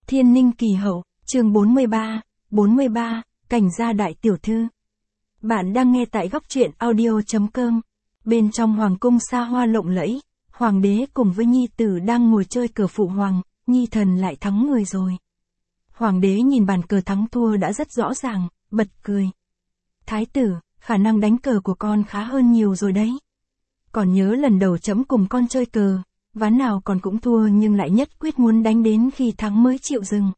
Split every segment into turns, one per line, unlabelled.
Thiên Ninh Kỳ Hậu, chương 43, Cảnh gia đại tiểu thư. Bạn đang nghe tại góc truyện audio.com. Bên trong hoàng cung xa hoa lộng lẫy, hoàng đế cùng với nhi tử đang ngồi chơi cờ phụ hoàng, nhi thần lại thắng người rồi. Hoàng đế nhìn bàn cờ thắng thua đã rất rõ ràng, bật cười. Thái tử, khả năng đánh cờ của con khá hơn nhiều rồi đấy. Còn nhớ lần đầu trẫm cùng con chơi cờ, ván nào còn cũng thua nhưng lại nhất quyết muốn đánh đến khi thắng mới chịu dừng.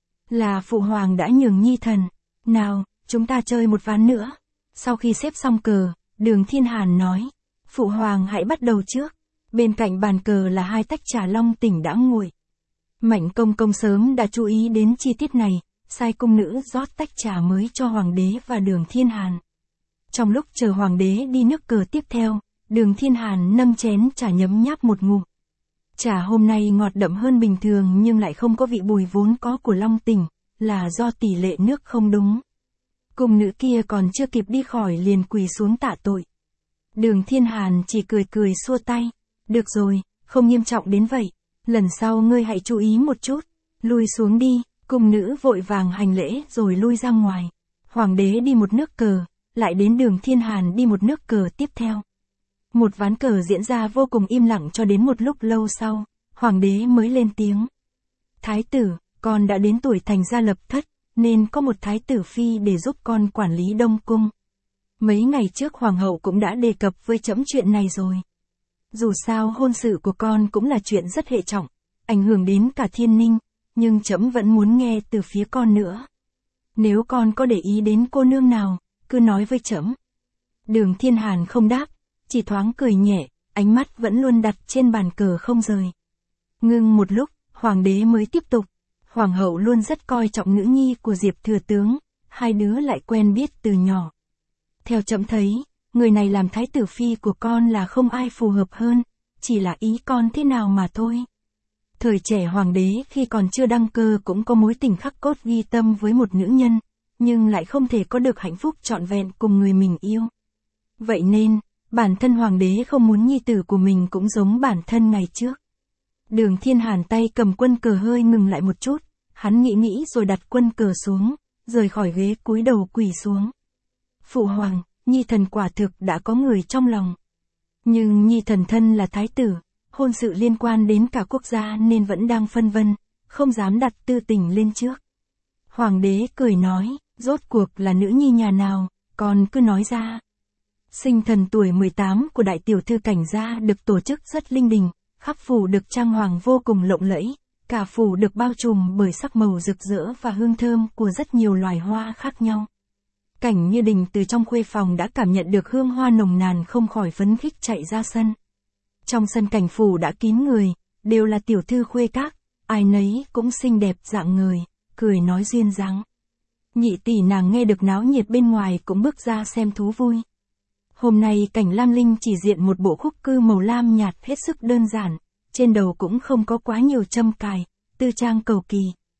Là phụ hoàng đã nhường nhi thần. Nào, chúng ta chơi một ván nữa. Sau khi xếp xong cờ, Đường Thiên Hàn nói. Phụ hoàng hãy bắt đầu trước. Bên cạnh bàn cờ là 2 tách trà long tỉnh đã nguội. Mạnh công công sớm đã chú ý đến chi tiết này, sai cung nữ rót tách trà mới cho hoàng đế và Đường Thiên Hàn. Trong lúc chờ hoàng đế đi nước cờ tiếp theo, Đường Thiên Hàn nâng chén trà nhấm nháp một ngụm. Trà hôm nay ngọt đậm hơn bình thường nhưng lại không có vị bùi vốn có của long tỉnh, là do tỷ lệ nước không đúng. Cung nữ kia còn chưa kịp đi khỏi liền quỳ xuống tạ tội. Đường Thiên Hàn chỉ cười cười xua tay. Được rồi, không nghiêm trọng đến vậy. Lần sau ngươi hãy chú ý một chút. Lui xuống đi, cung nữ vội vàng hành lễ rồi lui ra ngoài. Hoàng đế đi một nước cờ, lại đến Đường Thiên Hàn đi một nước cờ tiếp theo. Một ván cờ diễn ra vô cùng im lặng cho đến một lúc lâu sau, hoàng đế mới lên tiếng. Thái tử, con đã đến tuổi thành gia lập thất, nên có một thái tử phi để giúp con quản lý đông cung. Mấy ngày trước hoàng hậu cũng đã đề cập với trẫm chuyện này rồi. Dù sao hôn sự của con cũng là chuyện rất hệ trọng, ảnh hưởng đến cả Thiên Ninh, nhưng trẫm vẫn muốn nghe từ phía con nữa. Nếu con có để ý đến cô nương nào, cứ nói với trẫm. Đường Thiên Hàn không đáp, chỉ thoáng cười nhẹ, ánh mắt vẫn luôn đặt trên bàn cờ không rời. Ngưng một lúc, hoàng đế mới tiếp tục. Hoàng hậu luôn rất coi trọng nữ nhi của Diệp thừa tướng, hai đứa lại quen biết từ nhỏ. Theo trẫm thấy, người này làm thái tử phi của con là không ai phù hợp hơn, chỉ là ý con thế nào mà thôi. Thời trẻ hoàng đế khi còn chưa đăng cơ cũng có mối tình khắc cốt ghi tâm với một nữ nhân, nhưng lại không thể có được hạnh phúc trọn vẹn cùng người mình yêu. Vậy nên, bản thân hoàng đế không muốn nhi tử của mình cũng giống bản thân ngày trước. Đường Thiên Hàn tay cầm quân cờ hơi ngừng lại một chút, hắn nghĩ rồi đặt quân cờ xuống, rời khỏi ghế cúi đầu quỳ xuống. Phụ hoàng, nhi thần quả thực đã có người trong lòng. Nhưng nhi thần thân là thái tử, hôn sự liên quan đến cả quốc gia nên vẫn đang phân vân, không dám đặt tư tình lên trước. Hoàng đế cười nói, rốt cuộc là nữ nhi nhà nào, con cứ nói ra. Sinh thần tuổi 18 của đại tiểu thư Cảnh gia được tổ chức rất linh đình, khắp phủ được trang hoàng vô cùng lộng lẫy, cả phủ được bao trùm bởi sắc màu rực rỡ và hương thơm của rất nhiều loài hoa khác nhau. Cảnh Như Đình từ trong khuê phòng đã cảm nhận được hương hoa nồng nàn không khỏi phấn khích chạy ra sân. Trong sân cảnh phủ đã kín người, đều là tiểu thư khuê các, ai nấy cũng xinh đẹp rạng ngời, cười nói duyên dáng. Nhị tỷ nàng nghe được náo nhiệt bên ngoài cũng bước ra xem thú vui. Hôm nay Cảnh Lam Linh chỉ diện một bộ khúc cư màu lam nhạt hết sức đơn giản, trên đầu cũng không có quá nhiều châm cài, tư trang cầu kỳ.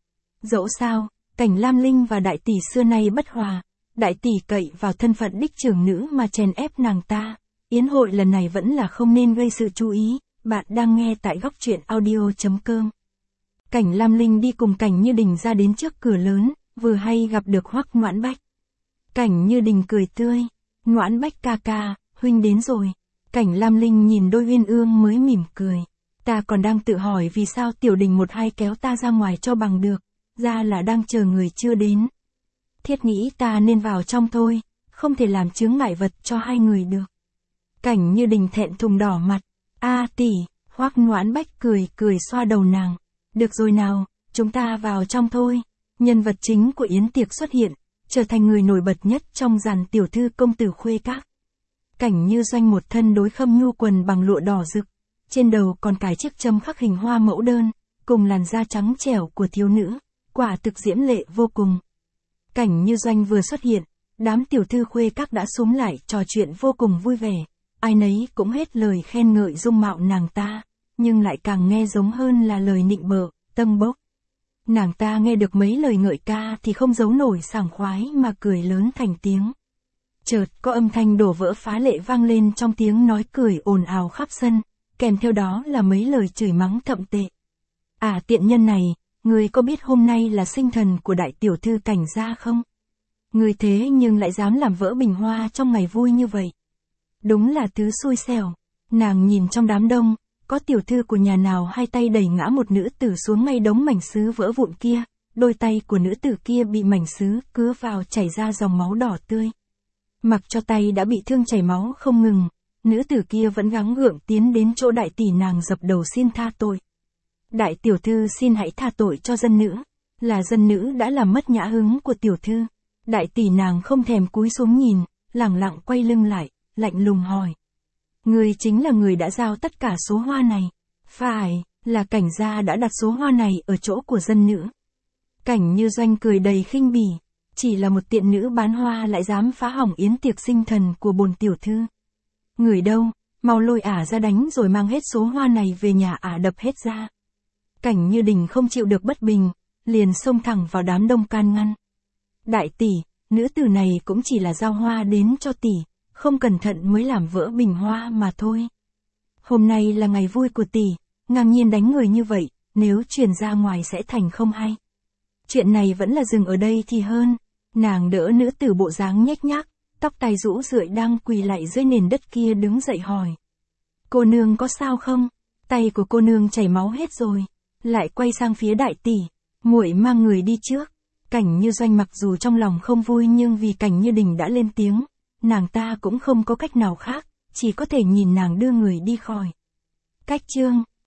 Dẫu sao, Cảnh Lam Linh và đại tỷ xưa nay bất hòa, đại tỷ cậy vào thân phận đích trưởng nữ mà chèn ép nàng ta. Yến hội lần này vẫn là không nên gây sự chú ý, bạn đang nghe tại góc truyện audio.com. Cảnh Lam Linh đi cùng Cảnh Như Đình ra đến trước cửa lớn, vừa hay gặp được Hoắc Noãn Bách. Cảnh Như Đình cười tươi. Noãn Bách ca ca, huynh đến rồi. Cảnh Lam Linh nhìn đôi uyên ương mới mỉm cười. Ta còn đang tự hỏi vì sao Tiểu Đình một hai kéo ta ra ngoài cho bằng được, ra là đang chờ người chưa đến. Thiết nghĩ ta nên vào trong thôi, không thể làm chướng ngại vật cho hai người được. Cảnh Như Đình thẹn thùng đỏ mặt. A tỷ, Hoắc Noãn Bách cười xoa đầu nàng. Được rồi nào, chúng ta vào trong thôi. Nhân vật chính của yến tiệc xuất hiện, trở thành người nổi bật nhất trong dàn tiểu thư công tử khuê các. Cảnh Như Doanh một thân đối khâm nhu quần bằng lụa đỏ rực, trên đầu còn cài chiếc châm khắc hình hoa mẫu đơn, cùng làn da trắng trẻo của thiếu nữ, quả thực diễm lệ vô cùng. Cảnh Như Doanh vừa xuất hiện, đám tiểu thư khuê các đã xúm lại trò chuyện vô cùng vui vẻ, ai nấy cũng hết lời khen ngợi dung mạo nàng ta, nhưng lại càng nghe giống hơn là lời nịnh bợ, tâng bốc. Nàng ta nghe được mấy lời ngợi ca thì không giấu nổi sảng khoái mà cười lớn thành tiếng. Chợt có âm thanh đổ vỡ phá lệ vang lên trong tiếng nói cười ồn ào khắp sân, kèm theo đó là mấy lời chửi mắng thậm tệ. À tiện nhân này, Ngươi có biết hôm nay là sinh thần của đại tiểu thư Cảnh gia không? Ngươi thế nhưng lại dám làm vỡ bình hoa trong ngày vui như vậy. Đúng là thứ xui xẻo. Nàng nhìn trong đám đông, có tiểu thư của nhà nào hai tay đẩy ngã một nữ tử xuống ngay đống mảnh sứ vỡ vụn kia, đôi tay của nữ tử kia bị mảnh sứ cứa vào chảy ra dòng máu đỏ tươi. Mặc cho tay đã bị thương chảy máu không ngừng, nữ tử kia vẫn gắng gượng tiến đến chỗ đại tỷ nàng dập đầu xin tha tội. Đại tiểu thư xin hãy tha tội cho dân nữ, là dân nữ đã làm mất nhã hứng của tiểu thư. Đại tỷ nàng không thèm cúi xuống nhìn, lẳng lặng quay lưng lại, lạnh lùng hỏi. Người chính là người đã giao tất cả số hoa này. Phải, là Cảnh gia đã đặt số hoa này ở chỗ của dân nữ. Cảnh Như Doanh cười đầy khinh bỉ, chỉ là một tiện nữ bán hoa lại dám phá hỏng yến tiệc sinh thần của bồn tiểu thư. Người đâu, mau lôi ả ra đánh rồi mang hết số hoa này về nhà ả đập hết ra. Cảnh Như Đình không chịu được bất bình, liền xông thẳng vào đám đông can ngăn. Đại tỷ, nữ tử này cũng chỉ là giao hoa đến cho tỷ, không cẩn thận mới làm vỡ bình hoa mà thôi. Hôm nay là ngày vui của tỷ, ngang nhiên đánh người như vậy, nếu truyền ra ngoài sẽ thành không hay. Chuyện này vẫn là dừng ở đây thì hơn. Nàng đỡ nữ tử bộ dáng nhếch nhác, tóc tai rũ rượi đang quỳ lạy dưới nền đất kia đứng dậy hỏi. Cô nương có sao không? Tay của cô nương chảy máu hết rồi. Lại quay sang phía đại tỷ, muội mang người đi trước. Cảnh Như Doanh mặc dù trong lòng không vui nhưng vì Cảnh Như Đình đã lên tiếng, nàng ta cũng không có cách nào khác, chỉ có thể nhìn nàng đưa người đi khỏi. Cách chương